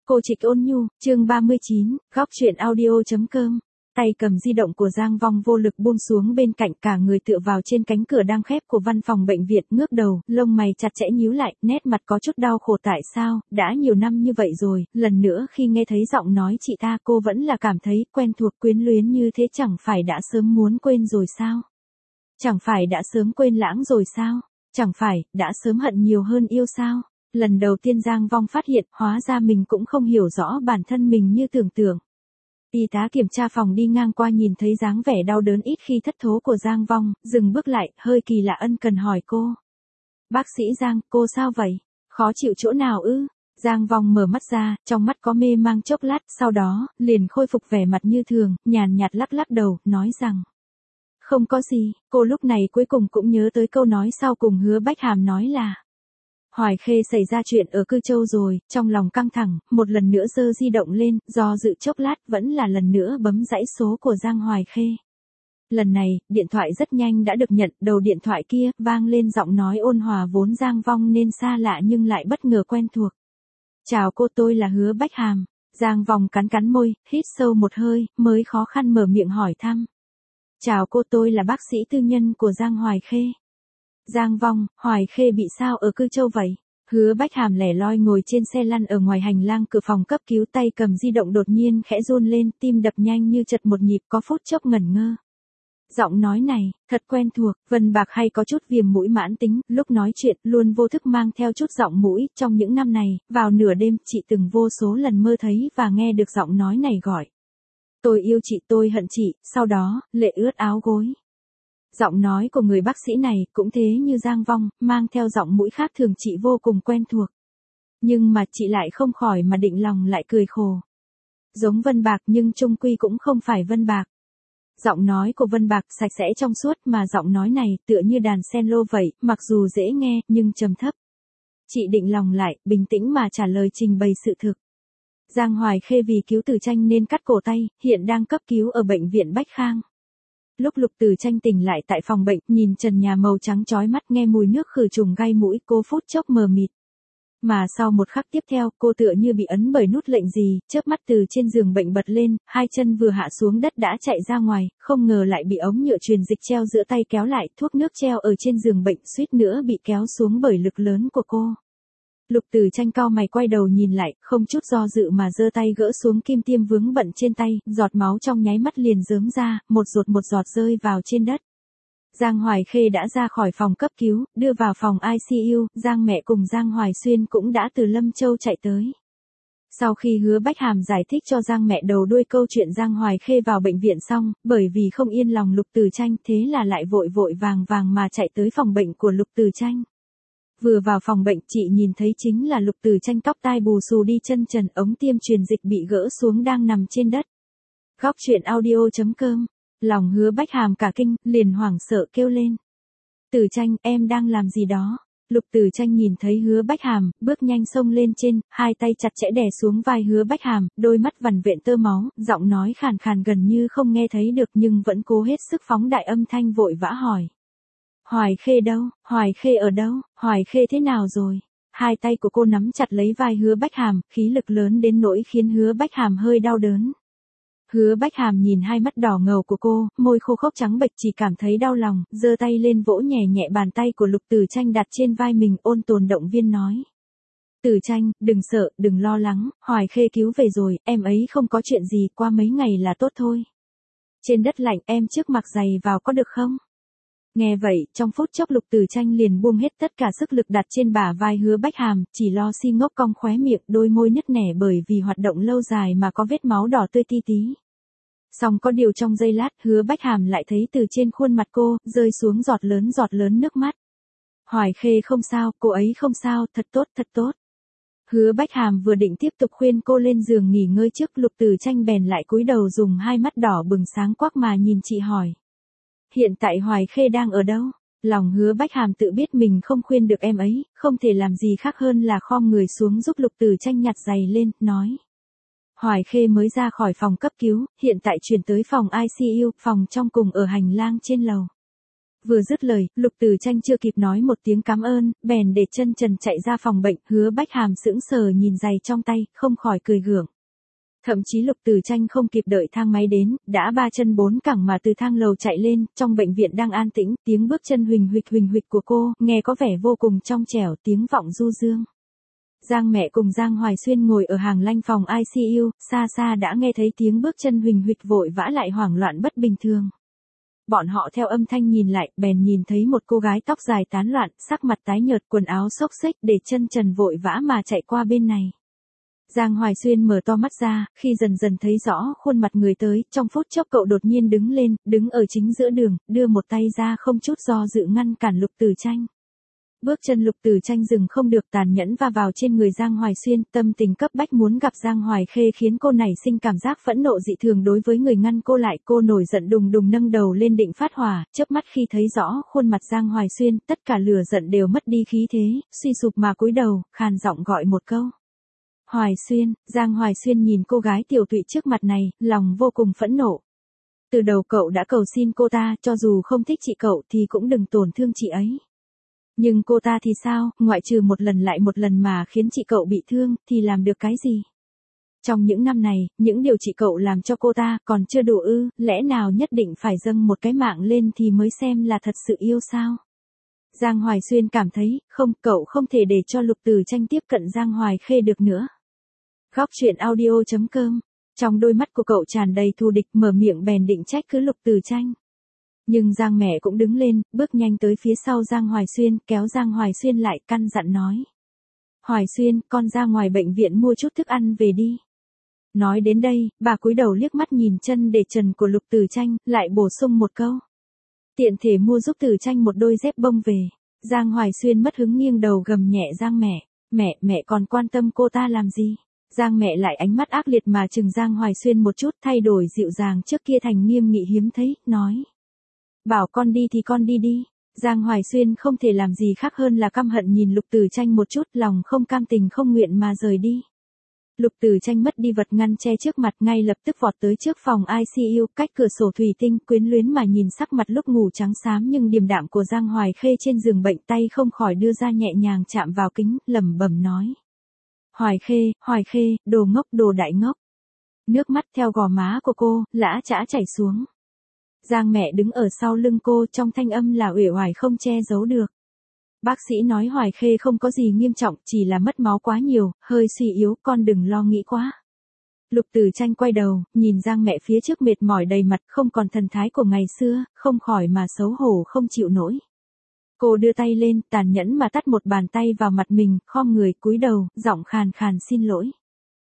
Cô Trịch Ôn Nhu, chương 39, góc truyện audio.com. Tay cầm di động của Giang Vong vô lực buông xuống bên cạnh, cả người tựa vào trên cánh cửa đang khép của văn phòng bệnh viện, ngước đầu, lông mày chặt chẽ nhíu lại, nét mặt có chút đau khổ. Tại sao, đã nhiều năm như vậy rồi, lần nữa khi nghe thấy giọng nói chị ta cô vẫn là cảm thấy quen thuộc quyến luyến như thế, chẳng phải đã sớm muốn quên rồi sao? Chẳng phải đã sớm quên lãng rồi sao? Chẳng phải, đã sớm hận nhiều hơn yêu sao? Lần đầu tiên Giang Vong phát hiện, hóa ra mình cũng không hiểu rõ bản thân mình như tưởng tượng. Y tá kiểm tra phòng đi ngang qua nhìn thấy dáng vẻ đau đớn ít khi thất thố của Giang Vong, dừng bước lại, hơi kỳ lạ ân cần hỏi cô. Bác sĩ Giang, cô sao vậy? Khó chịu chỗ nào ư? Giang Vong mở mắt ra, trong mắt có mê mang chốc lát, sau đó, liền khôi phục vẻ mặt như thường, nhàn nhạt lắc lắc đầu, nói rằng. Không có gì, cô lúc này cuối cùng cũng nhớ tới câu nói sau cùng Hứa Bách Hàm nói là. Hoài Khê xảy ra chuyện ở Cư Châu rồi, trong lòng căng thẳng, một lần nữa giơ di động lên, do dự chốc lát vẫn là lần nữa bấm dãy số của Giang Hoài Khê. Lần này, điện thoại rất nhanh đã được nhận, đầu điện thoại kia, vang lên giọng nói ôn hòa vốn Giang Vong nên xa lạ nhưng lại bất ngờ quen thuộc. Chào cô, tôi là Hứa Bách Hàm. Giang Vong cắn cắn môi, hít sâu một hơi, mới khó khăn mở miệng hỏi thăm. Chào cô, tôi là bác sĩ tư nhân của Giang Hoài Khê. Giang Vong, Hoài Khê bị sao ở Cư Châu vậy? Hứa Bách Hàm lẻ loi ngồi trên xe lăn ở ngoài hành lang cửa phòng cấp cứu, tay cầm di động đột nhiên khẽ run lên, tim đập nhanh như chật một nhịp, có phút chốc ngẩn ngơ. Giọng nói này, thật quen thuộc, Vân Bạc hay có chút viêm mũi mãn tính, lúc nói chuyện luôn vô thức mang theo chút giọng mũi, trong những năm này, vào nửa đêm, chị từng vô số lần mơ thấy và nghe được giọng nói này gọi. Tôi yêu chị, tôi hận chị, sau đó, lệ ướt áo gối. Giọng nói của người bác sĩ này cũng thế như Giang Vong, mang theo giọng mũi khác thường chị vô cùng quen thuộc. Nhưng mà chị lại không khỏi mà định lòng lại cười khổ. Giống Vân Bạc nhưng chung quy cũng không phải Vân Bạc. Giọng nói của Vân Bạc sạch sẽ trong suốt mà giọng nói này tựa như đàn cello vậy, mặc dù dễ nghe nhưng trầm thấp. Chị định lòng lại, bình tĩnh mà trả lời trình bày sự thực. Giang Hoài Khê vì cứu Từ Tranh nên cắt cổ tay, hiện đang cấp cứu ở bệnh viện Bách Khang. Lúc Lục Từ Tranh tỉnh lại tại phòng bệnh, nhìn trần nhà màu trắng chói mắt, nghe mùi nước khử trùng gai mũi, cô phút chốc mờ mịt. Mà sau một khắc tiếp theo, cô tựa như bị ấn bởi nút lệnh gì, chớp mắt từ trên giường bệnh bật lên, hai chân vừa hạ xuống đất đã chạy ra ngoài, không ngờ lại bị ống nhựa truyền dịch treo giữa tay kéo lại, thuốc nước treo ở trên giường bệnh suýt nữa bị kéo xuống bởi lực lớn của cô. Lục Từ Tranh cau mày quay đầu nhìn lại, không chút do dự mà giơ tay gỡ xuống kim tiêm vướng bận trên tay, giọt máu trong nháy mắt liền rớm ra, một giọt rơi vào trên đất. Giang Hoài Khê đã ra khỏi phòng cấp cứu, đưa vào phòng ICU, Giang mẹ cùng Giang Hoài Xuyên cũng đã từ Lâm Châu chạy tới. Sau khi Hứa Bách Hàm giải thích cho Giang mẹ đầu đuôi câu chuyện Giang Hoài Khê vào bệnh viện xong, bởi vì không yên lòng Lục Từ Tranh, thế là lại vội vàng mà chạy tới phòng bệnh của Lục Từ Tranh. Vừa vào phòng bệnh, chị nhìn thấy chính là Lục Từ Tranh tóc tai bù xù đi chân trần, ống tiêm truyền dịch bị gỡ xuống đang nằm trên đất. Góc truyện audio.com. Lòng Hứa Bách Hàm cả kinh, liền hoảng sợ kêu lên. Từ Tranh, em đang làm gì đó? Lục Từ Tranh nhìn thấy Hứa Bách Hàm, bước nhanh xông lên trên, hai tay chặt chẽ đè xuống vai Hứa Bách Hàm, đôi mắt vằn vện tơ máu, giọng nói khàn khàn gần như không nghe thấy được nhưng vẫn cố hết sức phóng đại âm thanh vội vã hỏi. Hoài Khê đâu? Hoài Khê ở đâu? Hoài Khê thế nào rồi? Hai tay của cô nắm chặt lấy vai Hứa Bách Hàm, khí lực lớn đến nỗi khiến Hứa Bách Hàm hơi đau đớn. Hứa Bách Hàm nhìn hai mắt đỏ ngầu của cô, môi khô khốc trắng bệch, chỉ cảm thấy đau lòng, giơ tay lên vỗ nhẹ nhẹ bàn tay của Lục Từ Tranh đặt trên vai mình, ôn tồn động viên nói. Từ Tranh, đừng sợ, đừng lo lắng, Hoài Khê cứu về rồi, em ấy không có chuyện gì, qua mấy ngày là tốt thôi. Trên đất lạnh, em trước mặc giày vào có được không? Nghe vậy, trong phút chốc Lục Từ Tranh liền buông hết tất cả sức lực đặt trên bả vai Hứa Bách Hàm, chỉ lo si ngốc cong khóe miệng, đôi môi nứt nẻ bởi vì hoạt động lâu dài mà có vết máu đỏ tươi ti tí. Song có điều trong giây lát, Hứa Bách Hàm lại thấy từ trên khuôn mặt cô, rơi xuống giọt lớn nước mắt. Hoài Khê không sao, cô ấy không sao, thật tốt. Hứa Bách Hàm vừa định tiếp tục khuyên cô lên giường nghỉ ngơi trước, Lục Từ Tranh bèn lại cúi đầu dùng hai mắt đỏ bừng sáng quắc mà nhìn chị hỏi. Hiện tại Hoài Khê đang ở đâu? Lòng Hứa Bách Hàm tự biết mình không khuyên được em ấy, không thể làm gì khác hơn là khom người xuống giúp Lục Từ Tranh nhặt giày lên, nói. Hoài Khê mới ra khỏi phòng cấp cứu, hiện tại chuyển tới phòng ICU, phòng trong cùng ở hành lang trên lầu. Vừa dứt lời, Lục Tử Tranh chưa kịp nói một tiếng cảm ơn, bèn để chân trần chạy ra phòng bệnh, Hứa Bách Hàm sững sờ nhìn giày trong tay, không khỏi cười gượng. Thậm chí Lục Tử Tranh không kịp đợi thang máy đến, đã ba chân bốn cẳng mà từ thang lầu chạy lên, trong bệnh viện đang an tĩnh, tiếng bước chân huỳnh huỵch của cô, nghe có vẻ vô cùng trong trẻo, tiếng vọng du dương. Giang mẹ cùng Giang Hoài Xuyên ngồi ở hàng lanh phòng ICU, xa xa đã nghe thấy tiếng bước chân huỳnh huỵch vội vã lại hoảng loạn bất bình thường. Bọn họ theo âm thanh nhìn lại, bèn nhìn thấy một cô gái tóc dài tán loạn, sắc mặt tái nhợt, quần áo xốc xếch, để chân trần vội vã mà chạy qua bên này. Giang Hoài Xuyên mở to mắt ra, khi dần dần thấy rõ khuôn mặt người tới, trong phút chốc cậu đột nhiên đứng lên, đứng ở chính giữa đường, đưa một tay ra không chút do dự ngăn cản Lục Tử Tranh. Bước chân Lục Tử Tranh dừng không được, tàn nhẫn va vào trên người Giang Hoài Xuyên, tâm tình cấp bách muốn gặp Giang Hoài Khê khiến cô nảy sinh cảm giác phẫn nộ dị thường đối với người ngăn cô lại, cô nổi giận đùng đùng nâng đầu lên định phát hỏa, chớp mắt khi thấy rõ khuôn mặt Giang Hoài Xuyên, tất cả lửa giận đều mất đi khí thế, suy sụp mà cúi đầu, khàn giọng gọi một câu. Hoài Xuyên. Giang Hoài Xuyên nhìn cô gái tiểu tụy trước mặt này, lòng vô cùng phẫn nộ. Từ đầu cậu đã cầu xin cô ta, cho dù không thích chị cậu thì cũng đừng tổn thương chị ấy. Nhưng cô ta thì sao, ngoại trừ một lần lại một lần mà khiến chị cậu bị thương, thì làm được cái gì? Trong những năm này, những điều chị cậu làm cho cô ta còn chưa đủ ư, lẽ nào nhất định phải dâng một cái mạng lên thì mới xem là thật sự yêu sao? Giang Hoài Xuyên cảm thấy, không, cậu không thể để cho Lục Tử Tranh tiếp cận Giang Hoài Khê được nữa. Góc truyện audio.com. Trong đôi mắt của cậu tràn đầy thù địch, mở miệng bèn định trách cứ Lục Tử Tranh. Nhưng Giang mẹ cũng đứng lên, bước nhanh tới phía sau Giang Hoài Xuyên, kéo Giang Hoài Xuyên lại, căn dặn nói. Hoài Xuyên, con ra ngoài bệnh viện mua chút thức ăn về đi. Nói đến đây, bà cúi đầu liếc mắt nhìn chân để trần của Lục Tử Tranh, lại bổ sung một câu. Tiện thể mua giúp Tử Tranh một đôi dép bông về. Giang Hoài Xuyên mất hứng nghiêng đầu gầm nhẹ Giang mẹ, mẹ còn quan tâm cô ta làm gì? Giang mẹ lại ánh mắt ác liệt mà chừng Giang Hoài Xuyên một chút, thay đổi dịu dàng trước kia thành nghiêm nghị hiếm thấy, nói. Bảo con đi thì con đi đi. Giang Hoài Xuyên không thể làm gì khác hơn là căm hận nhìn Lục Tử Tranh một chút, lòng không cam tình không nguyện mà rời đi. Lục Tử Tranh mất đi vật ngăn che trước mặt, ngay lập tức vọt tới trước phòng ICU, cách cửa sổ thủy tinh, quyến luyến mà nhìn sắc mặt lúc ngủ trắng xám nhưng điềm đạm của Giang Hoài Khê trên giường bệnh, tay không khỏi đưa ra nhẹ nhàng chạm vào kính, lẩm bẩm nói. Hoài Khê, đồ ngốc, đồ đại ngốc. Nước mắt theo gò má của cô, lã chã chảy xuống. Giang mẹ đứng ở sau lưng cô, trong thanh âm là uể oải không che giấu được. Bác sĩ nói Hoài Khê không có gì nghiêm trọng, chỉ là mất máu quá nhiều, hơi suy yếu, con đừng lo nghĩ quá. Lục Tử Tranh quay đầu, nhìn Giang mẹ phía trước mệt mỏi đầy mặt, không còn thần thái của ngày xưa, không khỏi mà xấu hổ không chịu nổi. Cô đưa tay lên, tàn nhẫn mà tát một bàn tay vào mặt mình, khom người cúi đầu, giọng khàn khàn xin lỗi.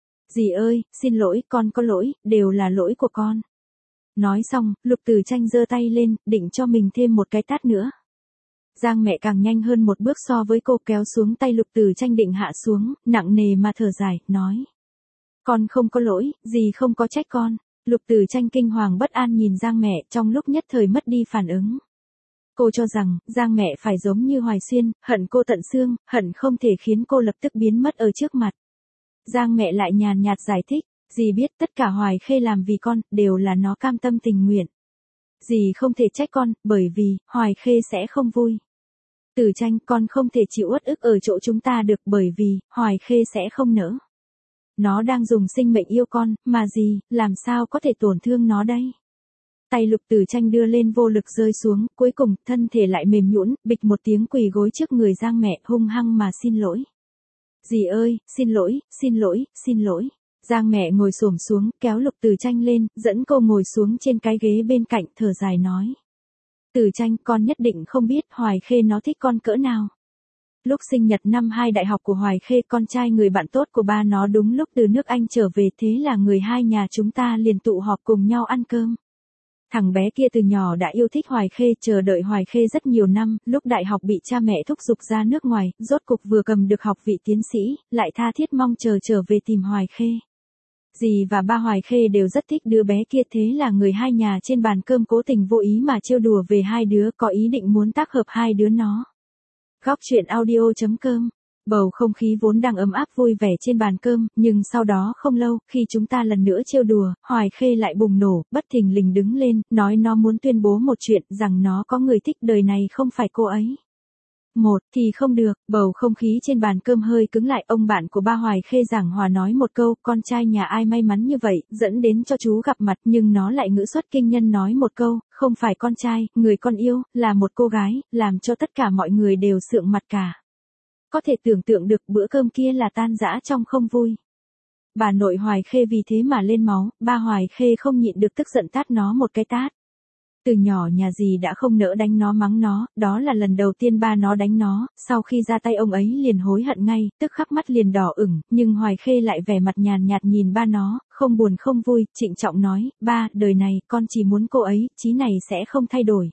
Dì ơi, xin lỗi, con có lỗi, đều là lỗi của con. Nói xong, Lục Tử Tranh giơ tay lên, định cho mình thêm một cái tát nữa. Giang mẹ càng nhanh hơn một bước so với cô, kéo xuống tay Lục Tử Tranh định hạ xuống, nặng nề mà thở dài, nói. Con không có lỗi, dì không có trách con. Lục Tử Tranh kinh hoàng bất an nhìn Giang mẹ, trong lúc nhất thời mất đi phản ứng. Cô cho rằng, Giang mẹ phải giống như Hoài Xuyên, hận cô tận xương, hận không thể khiến cô lập tức biến mất ở trước mặt. Giang mẹ lại nhàn nhạt giải thích, dì biết tất cả Hoài Khê làm vì con, đều là nó cam tâm tình nguyện. Dì không thể trách con, bởi vì, Hoài Khê sẽ không vui. Tử Tranh, con không thể chịu uất ức ở chỗ chúng ta được, bởi vì, Hoài Khê sẽ không nỡ. Nó đang dùng sinh mệnh yêu con, mà dì, làm sao có thể tổn thương nó đây? Tay Lục Tử Tranh đưa lên vô lực rơi xuống, cuối cùng, thân thể lại mềm nhũn, bịch một tiếng quỳ gối trước người Giang mẹ, hung hăng mà xin lỗi. Dì ơi, xin lỗi, xin lỗi, xin lỗi. Giang mẹ ngồi xổm xuống, kéo Lục Tử Tranh lên, dẫn cô ngồi xuống trên cái ghế bên cạnh, thở dài nói. Tử Tranh, con nhất định không biết Hoài Khê nó thích con cỡ nào. Lúc sinh nhật năm 2 đại học của Hoài Khê, con trai người bạn tốt của ba nó đúng lúc từ nước Anh trở về, thế là người hai nhà chúng ta liền tụ họp cùng nhau ăn cơm. Thằng bé kia từ nhỏ đã yêu thích Hoài Khê, chờ đợi Hoài Khê rất nhiều năm, lúc đại học bị cha mẹ thúc giục ra nước ngoài, rốt cục vừa cầm được học vị tiến sĩ, lại tha thiết mong chờ trở về tìm Hoài Khê. Dì và ba Hoài Khê đều rất thích đứa bé kia, thế là người hai nhà trên bàn cơm cố tình vô ý mà trêu đùa về hai đứa, có ý định muốn tác hợp hai đứa nó. Góc truyện audio.com Bầu không khí vốn đang ấm áp vui vẻ trên bàn cơm, nhưng sau đó không lâu, khi chúng ta lần nữa trêu đùa, Hoài Khê lại bùng nổ, bất thình lình đứng lên, nói nó muốn tuyên bố một chuyện, rằng nó có người thích đời này không phải cô ấy. Một, thì không được, bầu không khí trên bàn cơm hơi cứng lại, ông bạn của ba Hoài Khê giảng hòa nói một câu, con trai nhà ai may mắn như vậy, dẫn đến cho chú gặp mặt, nhưng nó lại ngữ xuất kinh nhân nói một câu, không phải con trai, người con yêu, là một cô gái, làm cho tất cả mọi người đều sượng mặt cả. Có thể tưởng tượng được bữa cơm kia là tan rã trong không vui. Bà nội Hoài Khê vì thế mà lên máu, ba Hoài Khê không nhịn được tức giận tát nó một cái tát. Từ nhỏ nhà dì đã không nỡ đánh nó mắng nó, đó là lần đầu tiên ba nó đánh nó, sau khi ra tay ông ấy liền hối hận ngay, tức khắc mắt liền đỏ ửng, nhưng Hoài Khê lại vẻ mặt nhàn nhạt nhìn ba nó, không buồn không vui, trịnh trọng nói, ba, đời này, con chỉ muốn cô ấy, chí này sẽ không thay đổi.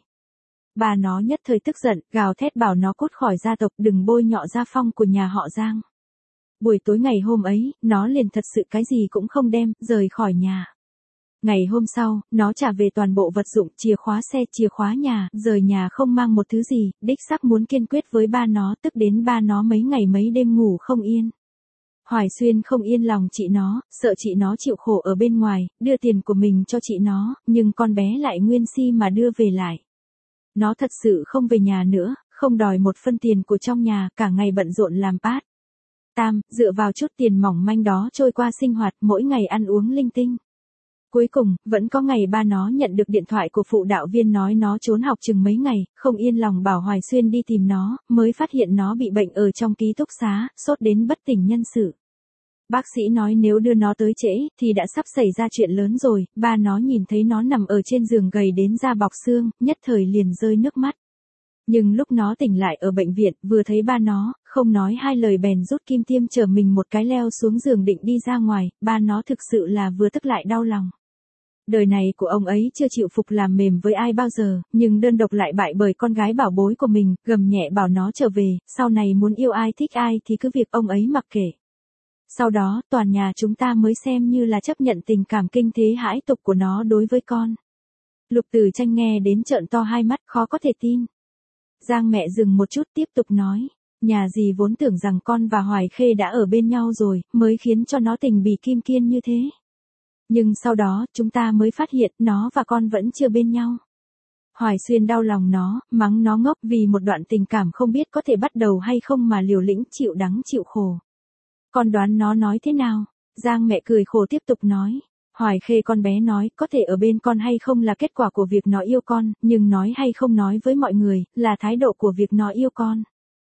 Bà nó nhất thời tức giận, gào thét bảo nó cút khỏi gia tộc, đừng bôi nhọ gia phong của nhà họ Giang. Buổi tối ngày hôm ấy, nó liền thật sự cái gì cũng không đem, rời khỏi nhà. Ngày hôm sau, nó trả về toàn bộ vật dụng, chìa khóa xe, chìa khóa nhà, rời nhà không mang một thứ gì, đích xác muốn kiên quyết với ba nó, tức đến ba nó mấy ngày mấy đêm ngủ không yên. Hoài Xuyên không yên lòng chị nó, sợ chị nó chịu khổ ở bên ngoài, đưa tiền của mình cho chị nó, nhưng con bé lại nguyên si mà đưa về lại. Nó thật sự không về nhà nữa, không đòi một phân tiền của trong nhà, cả ngày bận rộn làm pát. Tam, dựa vào chút tiền mỏng manh đó trôi qua sinh hoạt, mỗi ngày ăn uống linh tinh. Cuối cùng, vẫn có ngày ba nó nhận được điện thoại của phụ đạo viên nói nó trốn học chừng mấy ngày, không yên lòng bảo Hoài Xuyên đi tìm nó, mới phát hiện nó bị bệnh ở trong ký túc xá, sốt đến bất tỉnh nhân sự. Bác sĩ nói nếu đưa nó tới trễ, thì đã sắp xảy ra chuyện lớn rồi, ba nó nhìn thấy nó nằm ở trên giường gầy đến da bọc xương, nhất thời liền rơi nước mắt. Nhưng lúc nó tỉnh lại ở bệnh viện, vừa thấy ba nó, không nói hai lời bèn rút kim tiêm chở mình một cái leo xuống giường định đi ra ngoài, ba nó thực sự là vừa tức lại đau lòng. Đời này của ông ấy chưa chịu phục làm mềm với ai bao giờ, nhưng đơn độc lại bại bởi con gái bảo bối của mình, gầm nhẹ bảo nó trở về, sau này muốn yêu ai thích ai thì cứ việc ông ấy mặc kệ. Sau đó, toàn nhà chúng ta mới xem như là chấp nhận tình cảm kinh thế hãi tục của nó đối với con. Lục Từ Tranh nghe đến trợn to hai mắt, khó có thể tin. Giang mẹ dừng một chút tiếp tục nói, nhà dì vốn tưởng rằng con và Hoài Khê đã ở bên nhau rồi, mới khiến cho nó tình bỉ kim kiên như thế. Nhưng sau đó, chúng ta mới phát hiện nó và con vẫn chưa bên nhau. Hoài Xuyên đau lòng nó, mắng nó ngốc vì một đoạn tình cảm không biết có thể bắt đầu hay không mà liều lĩnh chịu đắng chịu khổ. Con đoán nó nói thế nào? Giang mẹ cười khổ tiếp tục nói. Hoài Khê con bé nói, có thể ở bên con hay không là kết quả của việc nó yêu con, nhưng nói hay không nói với mọi người, là thái độ của việc nó yêu con.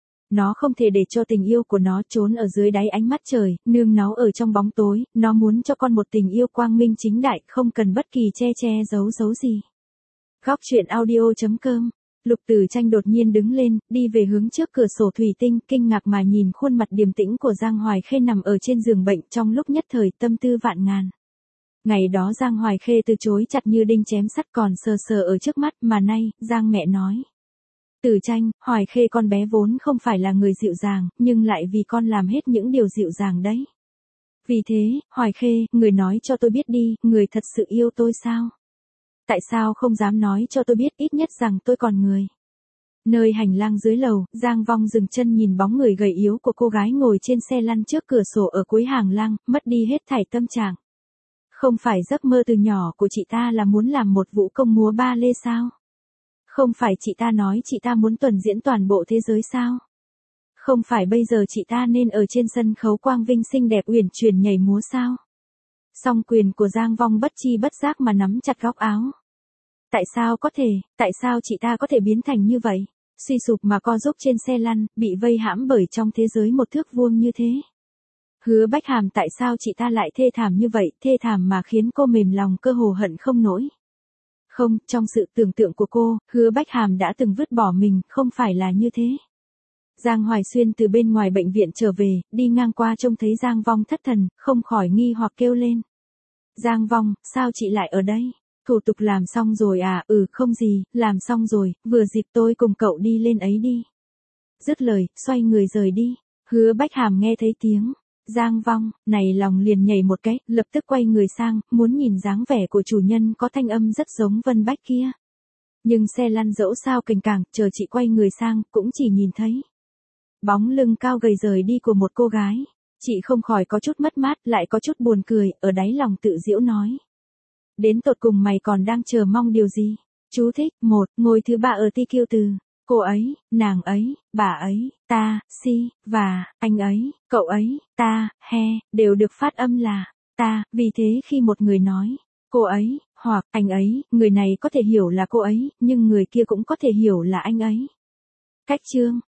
Nó không thể để cho tình yêu của nó trốn ở dưới đáy ánh mắt trời, nương náu ở trong bóng tối, nó muốn cho con một tình yêu quang minh chính đại, không cần bất kỳ che giấu gì. Góc truyện audio.com. Lục Từ Tranh đột nhiên đứng lên, đi về hướng trước cửa sổ thủy tinh, kinh ngạc mà nhìn khuôn mặt điềm tĩnh của Giang Hoài Khê nằm ở trên giường bệnh, trong lúc nhất thời tâm tư vạn ngàn. Ngày đó Giang Hoài Khê từ chối chặt như đinh chém sắt còn sờ sờ ở trước mắt, mà nay, Giang mẹ nói. Từ Tranh, Hoài Khê con bé vốn không phải là người dịu dàng, nhưng lại vì con làm hết những điều dịu dàng đấy. Vì thế, Hoài Khê, người nói cho tôi biết đi, người thật sự yêu tôi sao? Tại sao không dám nói cho tôi biết ít nhất rằng tôi còn người? Nơi hành lang dưới lầu, Giang Vong dừng chân nhìn bóng người gầy yếu của cô gái ngồi trên xe lăn trước cửa sổ ở cuối hành lang, mất đi hết thảy tâm trạng. Không phải giấc mơ từ nhỏ của chị ta là muốn làm một vũ công múa ba lê sao? Không phải chị ta nói chị ta muốn tuần diễn toàn bộ thế giới sao? Không phải bây giờ chị ta nên ở trên sân khấu quang vinh xinh đẹp uyển chuyển nhảy múa sao? Song quyền của Giang Vong bất chi bất giác mà nắm chặt góc áo. Tại sao chị ta có thể biến thành như vậy? Suy sụp mà co giúp trên xe lăn, bị vây hãm bởi trong thế giới một thước vuông như thế. Hứa Bách Hàm tại sao chị ta lại thê thảm như vậy, thê thảm mà khiến cô mềm lòng cơ hồ hận không nổi. Không, trong sự tưởng tượng của cô, Hứa Bách Hàm đã từng vứt bỏ mình, không phải là như thế. Giang Hoài Xuyên từ bên ngoài bệnh viện trở về, đi ngang qua trông thấy Giang Vong thất thần, không khỏi nghi hoặc kêu lên. Giang Vong, sao chị lại ở đây? Thủ tục làm xong rồi à? Không gì, làm xong rồi, vừa dịp tôi cùng cậu đi lên ấy đi. Dứt lời, xoay người rời đi. Hứa Bách Hàm nghe thấy tiếng Giang Vong, này lòng liền nhảy một cái, lập tức quay người sang, muốn nhìn dáng vẻ của chủ nhân có thanh âm rất giống Vân Bách kia. Nhưng xe lăn dẫu sao cành càng, chờ chị quay người sang, cũng chỉ nhìn thấy Bóng lưng cao gầy rời đi của một cô gái. Chị không khỏi có chút mất mát, lại có chút buồn cười, ở đáy lòng tự giễu nói. Đến tột cùng mày còn đang chờ mong điều gì? Chú thích, 1, ngôi thứ 3 ở TQ từ. Cô ấy, nàng ấy, bà ấy, ta, si, và, anh ấy, cậu ấy, ta, he, đều được phát âm là ta, vì thế khi một người nói cô ấy, hoặc anh ấy, người này có thể hiểu là cô ấy, nhưng người kia cũng có thể hiểu là anh ấy. Cách chương